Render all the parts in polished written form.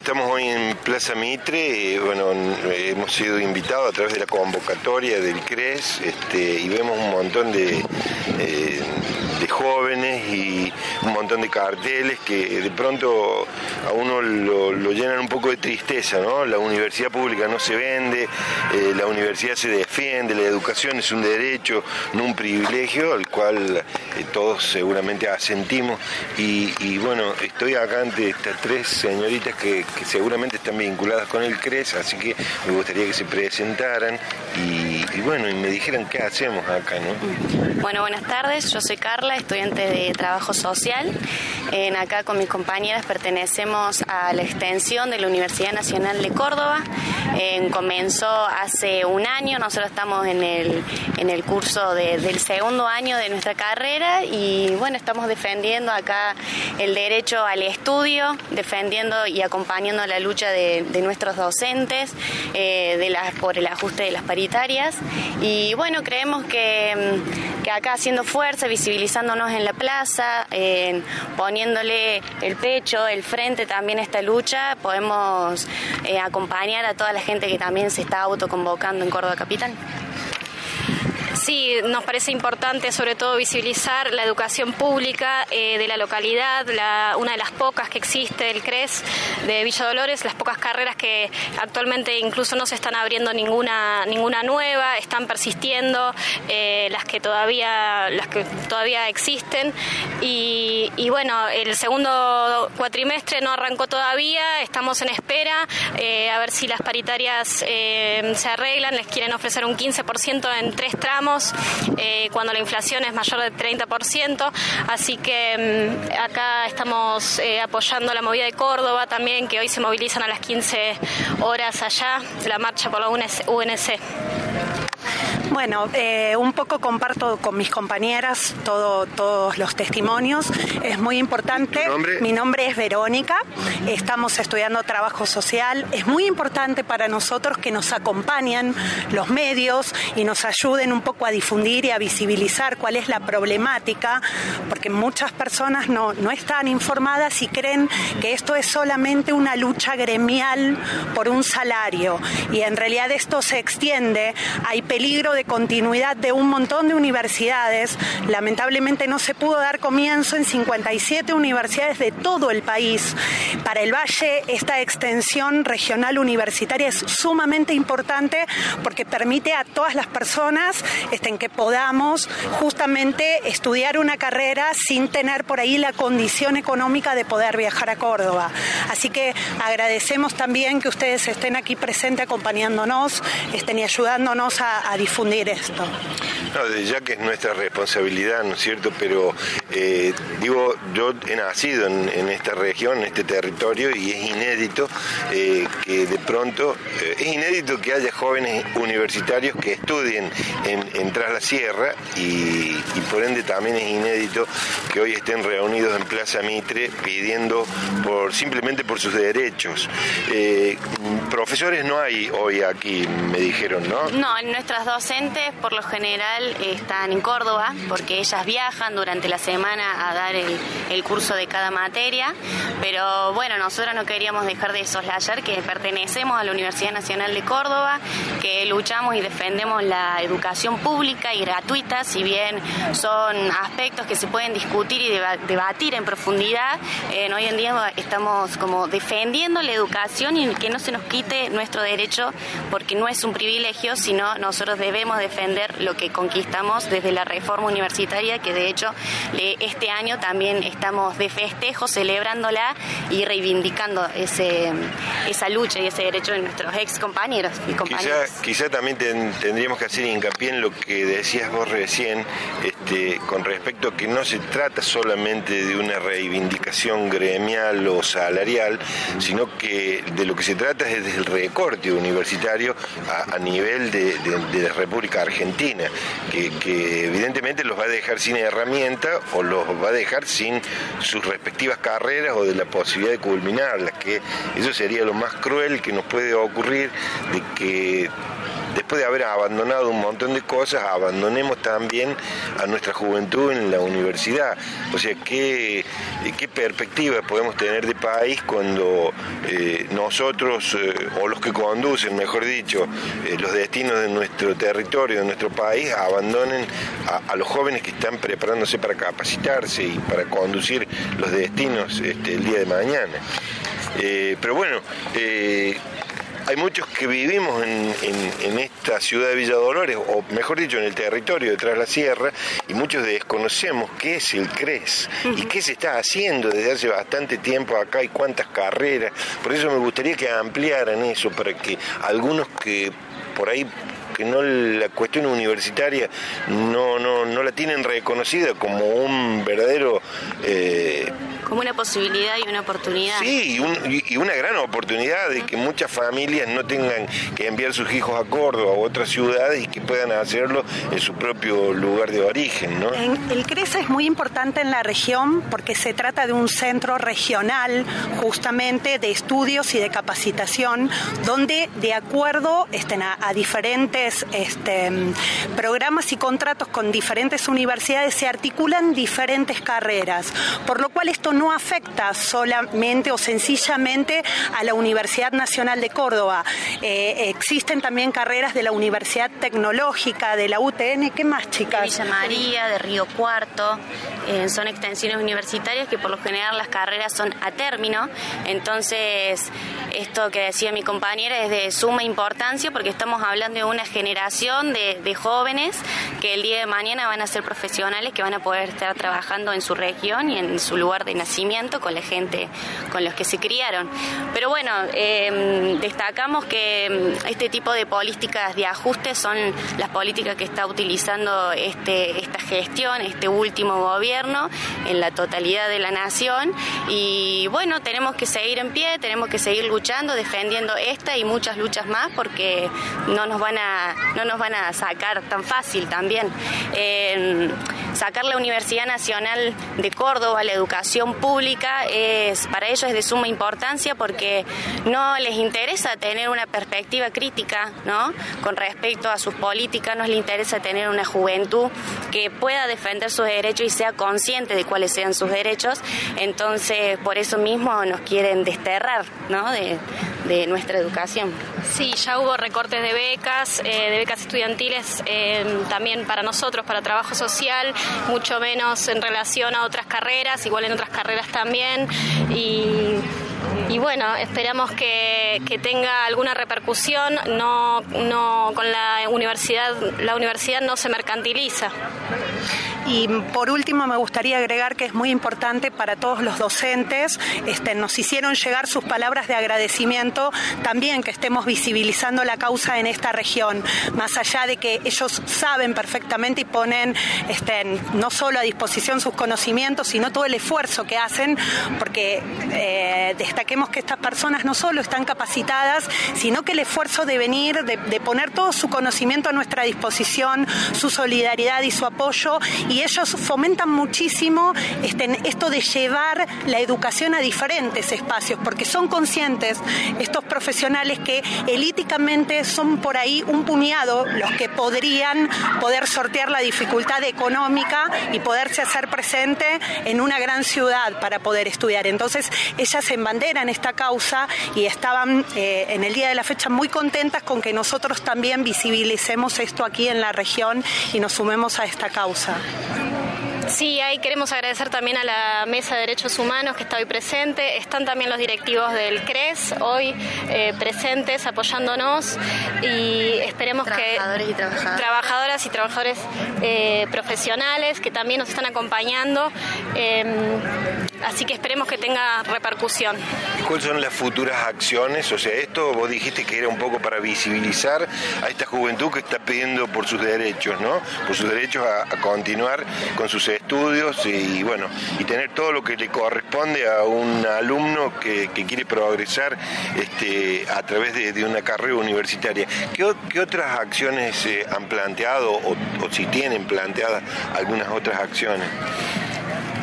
estamos hoy en Plaza Mitre. Hemos sido invitados a través de la convocatoria del CRES y vemos un montón de jóvenes y un montón de carteles que de pronto a uno lo llenan un poco de tristeza, ¿no? La universidad pública no se vende, la universidad se defiende, la educación es un derecho, no un privilegio al cual todos seguramente asentimos y bueno, estoy acá ante estas tres señoritas que seguramente están vinculadas con el CRES, así que me gustaría que se presentaran y me dijeran qué hacemos acá, ¿no? Bueno, buenas tardes, yo soy Carla, estudiante de Trabajo Social. Acá con mis compañeras pertenecemos a la extensión de la Universidad Nacional de Córdoba. Comenzó hace un año, nosotros estamos en el curso del segundo año de nuestra carrera y bueno, estamos defendiendo acá el derecho al estudio, defendiendo y acompañando la lucha de nuestros docentes por el ajuste de las paritarias y bueno, creemos que acá haciendo fuerza, visibilizándonos en la plaza, poniéndole el pecho, el frente también a esta lucha, podemos acompañar a toda la gente que también se está autoconvocando en Córdoba Capital. Sí, nos parece importante sobre todo visibilizar la educación pública de la localidad, una de las pocas que existe, el CRES de Villa Dolores, las pocas carreras que actualmente incluso no se están abriendo ninguna nueva, están persistiendo las que todavía existen y bueno, el segundo cuatrimestre no arrancó todavía, estamos en espera a ver si las paritarias se arreglan, les quieren ofrecer un 15% en 3 tramos. Cuando la inflación es mayor del 30%, así que acá estamos apoyando la movida de Córdoba también, que hoy se movilizan a las 15 horas allá, la marcha por la UNC. Bueno, un poco comparto con mis compañeras todos los testimonios. Es muy importante. ¿Tu nombre? Mi nombre es Verónica. Estamos estudiando trabajo social. Es muy importante para nosotros que nos acompañen los medios y nos ayuden un poco a difundir y a visibilizar cuál es la problemática, porque muchas personas no están informadas y creen que esto es solamente una lucha gremial por un salario. Y en realidad esto se extiende. Hay peligro de continuidad de un montón de universidades. Lamentablemente no se pudo dar comienzo en 57 universidades de todo el país. Para el Valle esta extensión regional universitaria es sumamente importante porque permite a todas las personas que podamos justamente estudiar una carrera sin tener por ahí la condición económica de poder viajar a Córdoba. Así que agradecemos también que ustedes estén aquí presentes acompañándonos y ayudándonos a difundir esto. No, ya que es nuestra responsabilidad, ¿no es cierto? Pero yo he nacido en esta región, en este territorio, y es inédito que de pronto, es inédito que haya jóvenes universitarios que estudien en Tras la Sierra y por ende también es inédito que hoy estén reunidos en Plaza Mitre pidiendo simplemente por sus derechos. Profesores no hay hoy aquí, me dijeron, ¿no? No, nuestras docentes por lo general están en Córdoba porque ellas viajan durante la semana a dar el curso de cada materia, pero bueno, nosotros no queríamos dejar de soslayar que pertenecemos a la Universidad Nacional de Córdoba, que luchamos y defendemos la educación pública y gratuita, si bien son aspectos que se pueden discutir y debatir en profundidad, hoy en día estamos como defendiendo la educación y que no se nos quite nuestro derecho porque no es un privilegio, sino nosotros debemos defender lo que conquistamos desde la reforma universitaria, que de hecho este año también estamos de festejo celebrándola y reivindicando esa lucha y ese derecho de nuestros ex compañeros y compañeras. Quizá también tendríamos que hacer hincapié en lo que decías vos recién, con respecto a que no se trata solamente de una reivindicación gremial o salarial, sino que de lo que se trata es del recorte universitario a nivel de la República Argentina, que evidentemente los va a dejar sin herramienta o los va a dejar sin sus respectivas carreras o de la posibilidad de culminarlas, que eso sería lo más cruel que nos puede ocurrir, de que después de haber abandonado un montón de cosas, abandonemos también a nuestra juventud en la universidad. O sea, ¿qué perspectiva podemos tener de país cuando nosotros, o los que conducen, mejor dicho, los destinos de nuestro territorio, de nuestro país, abandonen a los jóvenes que están preparándose para capacitarse y para conducir los destinos el día de mañana? Pero bueno, hay muchos que vivimos en esta ciudad de Villa Dolores, o mejor dicho, en el territorio de Tras la Sierra, y muchos desconocemos qué es el CRES y qué se está haciendo desde hace bastante tiempo acá y cuántas carreras. Por eso me gustaría que ampliaran eso, para que algunos que por ahí que no, la cuestión universitaria no la tienen reconocida como un verdadero como una posibilidad y una oportunidad. Sí, y una gran oportunidad de que muchas familias no tengan que enviar sus hijos a Córdoba u otras ciudades y que puedan hacerlo en su propio lugar de origen, ¿no? El CRES es muy importante en la región porque se trata de un centro regional justamente de estudios y de capacitación, donde de acuerdo a diferentes programas y contratos con diferentes universidades se articulan diferentes carreras, por lo cual esto no afecta solamente o sencillamente a la Universidad Nacional de Córdoba. Existen también carreras de la Universidad Tecnológica, de la UTN. ¿Qué más, chicas? De Villa María, de Río Cuarto. Son extensiones universitarias que por lo general las carreras son a término. Entonces, esto que decía mi compañera es de suma importancia porque estamos hablando de una generación de jóvenes que el día de mañana van a ser profesionales, que van a poder estar trabajando en su región y en su lugar de nacimiento con la gente con los que se criaron. Pero bueno, destacamos que este tipo de políticas de ajuste son las políticas que está utilizando esta gestión, este último gobierno en la totalidad de la nación, y bueno, tenemos que seguir en pie, tenemos que seguir luchando, defendiendo esta y muchas luchas más, porque no nos van a sacar tan fácil también. Sacar la Universidad Nacional de Córdoba, la educación pública, para ellos es de suma importancia porque no les interesa tener una perspectiva crítica, ¿no?, con respecto a sus políticas. No les interesa tener una juventud que pueda defender sus derechos y sea consciente de cuáles sean sus derechos. Entonces, por eso mismo nos quieren desterrar, ¿no?, de nuestra educación. Sí, ya hubo recortes de becas estudiantiles también para nosotros, para trabajo social, mucho menos en relación a otras carreras, igual en otras carreras también, y bueno, esperamos que tenga alguna repercusión. No con la universidad no se mercantiliza. Y por último me gustaría agregar que es muy importante para todos los docentes, nos hicieron llegar sus palabras de agradecimiento, también que estemos visibilizando la causa en esta región, más allá de que ellos saben perfectamente y ponen no solo a disposición sus conocimientos, sino todo el esfuerzo que hacen, porque destaquemos que estas personas no solo están capacitadas, sino que el esfuerzo de venir, de poner todo su conocimiento a nuestra disposición, su solidaridad y su apoyo, y ellos fomentan muchísimo esto de llevar la educación a diferentes espacios, porque son conscientes estos profesionales que elíticamente son por ahí un puñado los que poder sortear la dificultad económica y poderse hacer presente en una gran ciudad para poder estudiar. Entonces ellas se embanderan esta causa y estaban en el día de la fecha muy contentas con que nosotros también visibilicemos esto aquí en la región y nos sumemos a esta causa. Sí, ahí queremos agradecer también a la Mesa de Derechos Humanos que está hoy presente. Están también los directivos del CRES hoy presentes apoyándonos, y esperemos Trabajadores y trabajadoras. Trabajadoras y trabajadores profesionales que también nos están acompañando, así que esperemos que tenga repercusión. ¿Cuáles son las futuras acciones? O sea, esto vos dijiste que era un poco para visibilizar a esta juventud que está pidiendo por sus derechos, ¿no? Por sus derechos a continuar con sus estudios y bueno, y tener todo lo que le corresponde a un alumno que quiere progresar a través de una carrera universitaria. ¿Qué otras acciones han planteado o si tienen planteadas algunas otras acciones?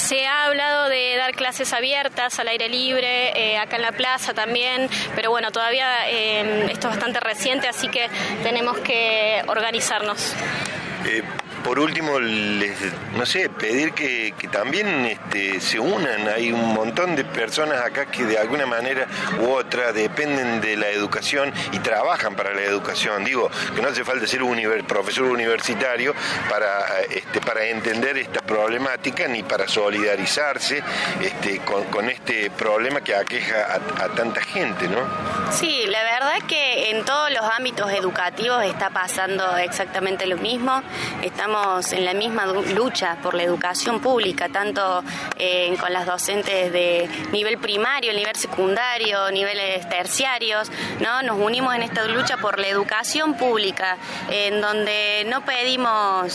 Se ha hablado de dar clases abiertas al aire libre, acá en la plaza también, pero bueno, todavía esto es bastante reciente, así que tenemos que organizarnos. Por último, pedir que también se unan. Hay un montón de personas acá que de alguna manera u otra dependen de la educación y trabajan para la educación. Digo, que no hace falta ser profesor universitario para entender esta problemática ni para solidarizarse con este problema que aqueja a tanta gente, ¿no? Sí, la verdad es que en todos los ámbitos educativos está pasando exactamente lo mismo. Estamos en la misma lucha por la educación pública, tanto con las docentes de nivel primario, nivel secundario, niveles terciarios, ¿no? Nos unimos en esta lucha por la educación pública, en donde no pedimos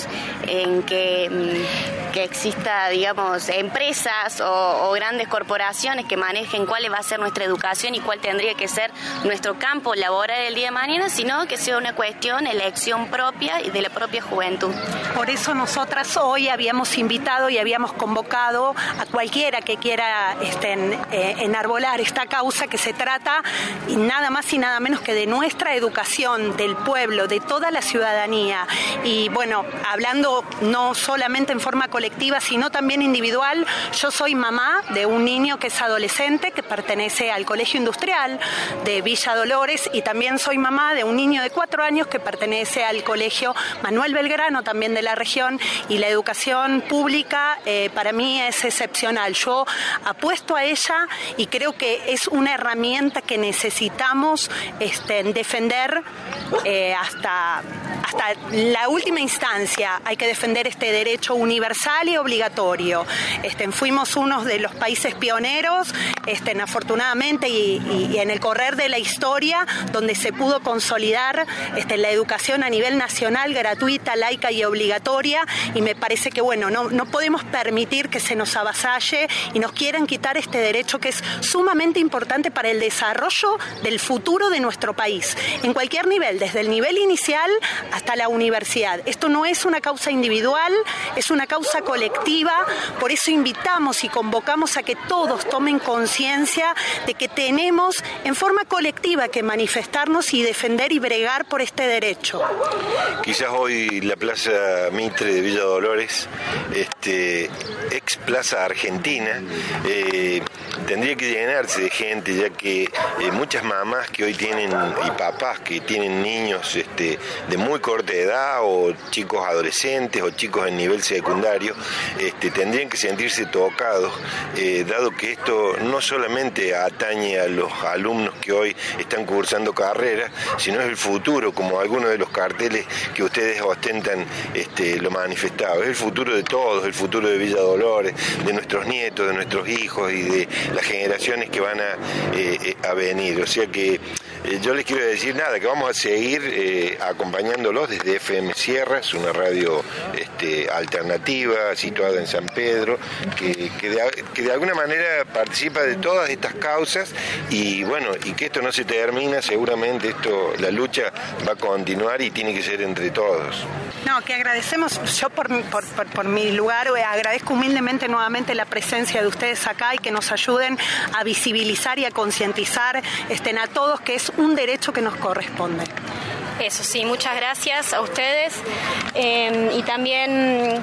que exista, digamos, empresas o grandes corporaciones que manejen cuál va a ser nuestra educación y cuál tendría que ser nuestro campo laboral el día de mañana, sino que sea una cuestión, elección propia y de la propia juventud. Por eso nosotras hoy habíamos invitado y habíamos convocado a cualquiera que quiera enarbolar esta causa, que se trata nada más y nada menos que de nuestra educación, del pueblo, de toda la ciudadanía. Y bueno, hablando no solamente en forma colectiva, sino también individual, yo soy mamá de un niño que es adolescente, que pertenece al Colegio Industrial de Villa Dolores, y también soy mamá de un niño de 4 años que pertenece al Colegio Manuel Belgrano, también de la región, y la educación pública para mí es excepcional. Yo apuesto a ella y creo que es una herramienta que necesitamos defender hasta la última instancia. Hay que defender este derecho universal y obligatorio. Fuimos uno de los países pioneros, afortunadamente, y en el correr de la historia, donde se pudo consolidar la educación a nivel nacional, gratuita, laica y obligatoria, y me parece que no podemos permitir que se nos avasalle y nos quieran quitar este derecho que es sumamente importante para el desarrollo del futuro de nuestro país, en cualquier nivel, desde el nivel inicial hasta la universidad. Esto no es una causa individual, es una causa colectiva. Por eso invitamos y convocamos a que todos tomen conciencia de que tenemos en forma colectiva que manifestarnos y defender y bregar por este derecho. Quizás hoy la Plaza Mitre de Villa Dolores, ex Plaza Argentina, tendría que llenarse de gente, ya que muchas mamás que hoy tienen y papás que tienen niños de muy corta edad, o chicos adolescentes o chicos en nivel secundario, tendrían que sentirse tocados, dado que esto no solamente atañe a los alumnos que hoy están cursando carreras, sino es el futuro, como algunos de los carteles que ustedes ostentan lo manifestaba. Es el futuro de todos, el futuro de Villa Dolores, de nuestros nietos, de nuestros hijos y de las generaciones que van a venir. O sea que yo les quiero decir que vamos a seguir acompañándolos desde FM Sierra, es una radio alternativa situada en San Pedro, que de alguna manera participa de todas estas causas, y que esto no se termina, seguramente la lucha va a continuar y tiene que ser entre todos. No, que agradecemos, yo por mi lugar agradezco humildemente nuevamente la presencia de ustedes acá y que nos ayuden a visibilizar y a concientizar a todos que es un derecho que nos corresponde. Eso sí, muchas gracias a ustedes y también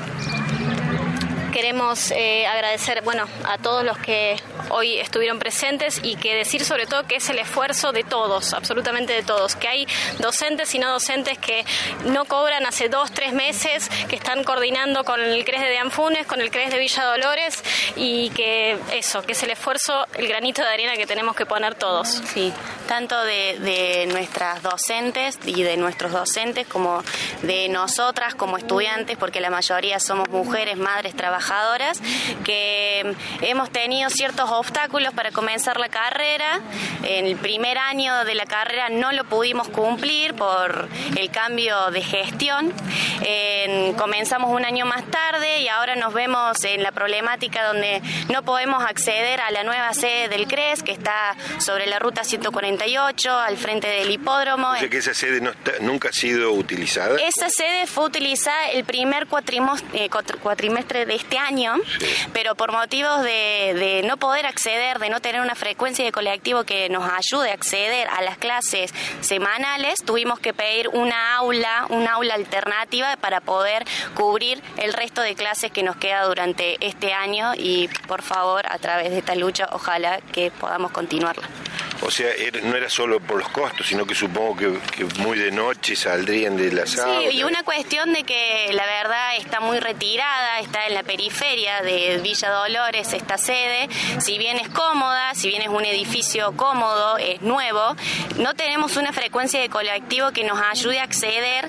queremos agradecer a todos los que hoy estuvieron presentes, y que decir sobre todo que es el esfuerzo de todos, absolutamente de todos, que hay docentes y no docentes que no cobran hace 2-3 meses, que están coordinando con el CRES de Anfunes, con el CRES de Villa Dolores, y que es el esfuerzo, el granito de arena que tenemos que poner todos. Sí, tanto de nuestras docentes y de nuestros docentes, como de nosotras como estudiantes, porque la mayoría somos mujeres, madres, trabajadoras, que hemos tenido ciertos obstáculos para comenzar la carrera. En el primer año de la carrera no lo pudimos cumplir por el cambio de gestión. Comenzamos un año más tarde y ahora nos vemos en la problemática donde no podemos acceder a la nueva sede del CRES, que está sobre la ruta 148, al frente del hipódromo. O sea que esa sede nunca ha sido utilizada. Esa sede fue utilizada el primer cuatrimestre de este este año, pero por motivos de no poder acceder, de no tener una frecuencia de colectivo que nos ayude a acceder a las clases semanales, tuvimos que pedir una aula alternativa para poder cubrir el resto de clases que nos queda durante este año y por favor a través de esta lucha ojalá que podamos continuarla. O sea, no era solo por los costos, sino que supongo que muy de noche saldrían de las aulas. Sí, y una cuestión de que la verdad está muy retirada, está en la periferia de Villa Dolores esta sede, si bien es cómoda, si bien es un edificio cómodo, es nuevo, no tenemos una frecuencia de colectivo que nos ayude a acceder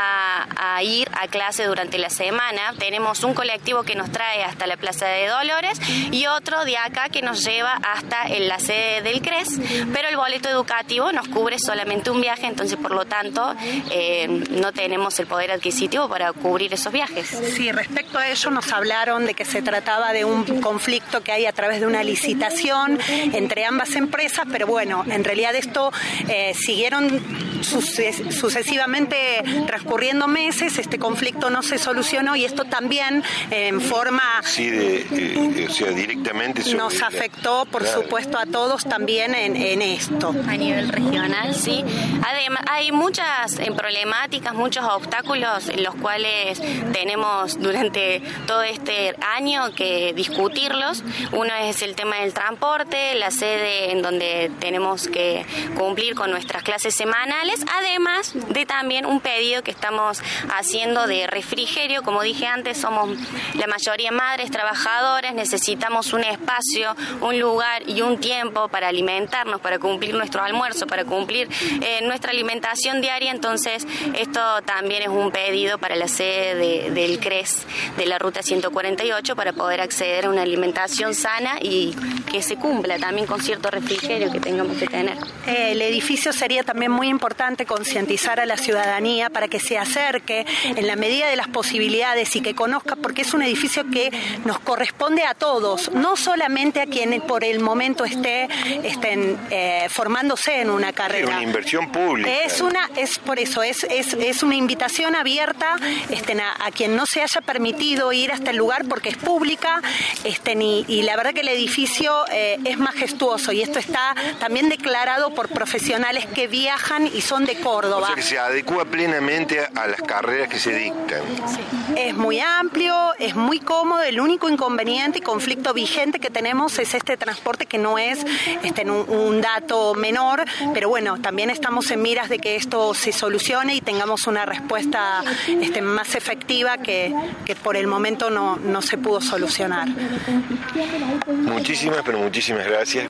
a ir a clase durante la semana. Tenemos un colectivo que nos trae hasta la Plaza de Dolores y otro de acá que nos lleva hasta la sede del CRES, pero el boleto educativo nos cubre solamente un viaje, entonces por lo tanto no tenemos el poder adquisitivo para cubrir esos viajes. Sí, respecto a ello nos hablaron de que se trataba de un conflicto que hay a través de una licitación entre ambas empresas, pero bueno, en realidad esto siguieron sucesivamente transcurriendo meses, este conflicto no se solucionó y esto también en forma... Sí, o sea, directamente... Nos afectó, por supuesto, a todos también en esto. A nivel regional, sí. Además, hay muchas problemáticas, muchos obstáculos en los cuales tenemos durante todo este año que discutirlos. Uno es el tema del transporte, la sede en donde tenemos que cumplir con nuestras clases semanales, además de también un pedido que estamos haciendo de refrigerio. Como dije antes, somos la mayoría madres trabajadoras, necesitamos un espacio, un lugar y un tiempo para alimentarnos, para cumplir nuestro almuerzo, para cumplir nuestra alimentación diaria. Entonces esto también es un pedido para la sede del CRES de la Ruta 148 para poder acceder a una alimentación sana y que se cumpla también con cierto refrigerio que tengamos que tener. El edificio sería también muy importante concientizar a la ciudadanía para que se acerque en la medida de las posibilidades y que conozca, porque es un edificio que nos corresponde a todos, no solamente a quienes por el momento estén formándose en una carrera. Es una inversión pública. Es por eso, es una invitación abierta a quien no se haya permitido ir hasta el lugar porque es pública y la verdad que el edificio es majestuoso y esto está también declarado por profesionales que viajan y son de Córdoba. O sea que se adecua plenamente a las carreras que se dictan. Sí. Es muy amplio, es muy cómodo, el único inconveniente y conflicto vigente que tenemos es este transporte que no es un dato menor, pero bueno, también estamos en miras de que esto se solucione y tengamos una respuesta más efectiva que por el momento no se pudo solucionar. Muchísimas, pero muchísimas gracias.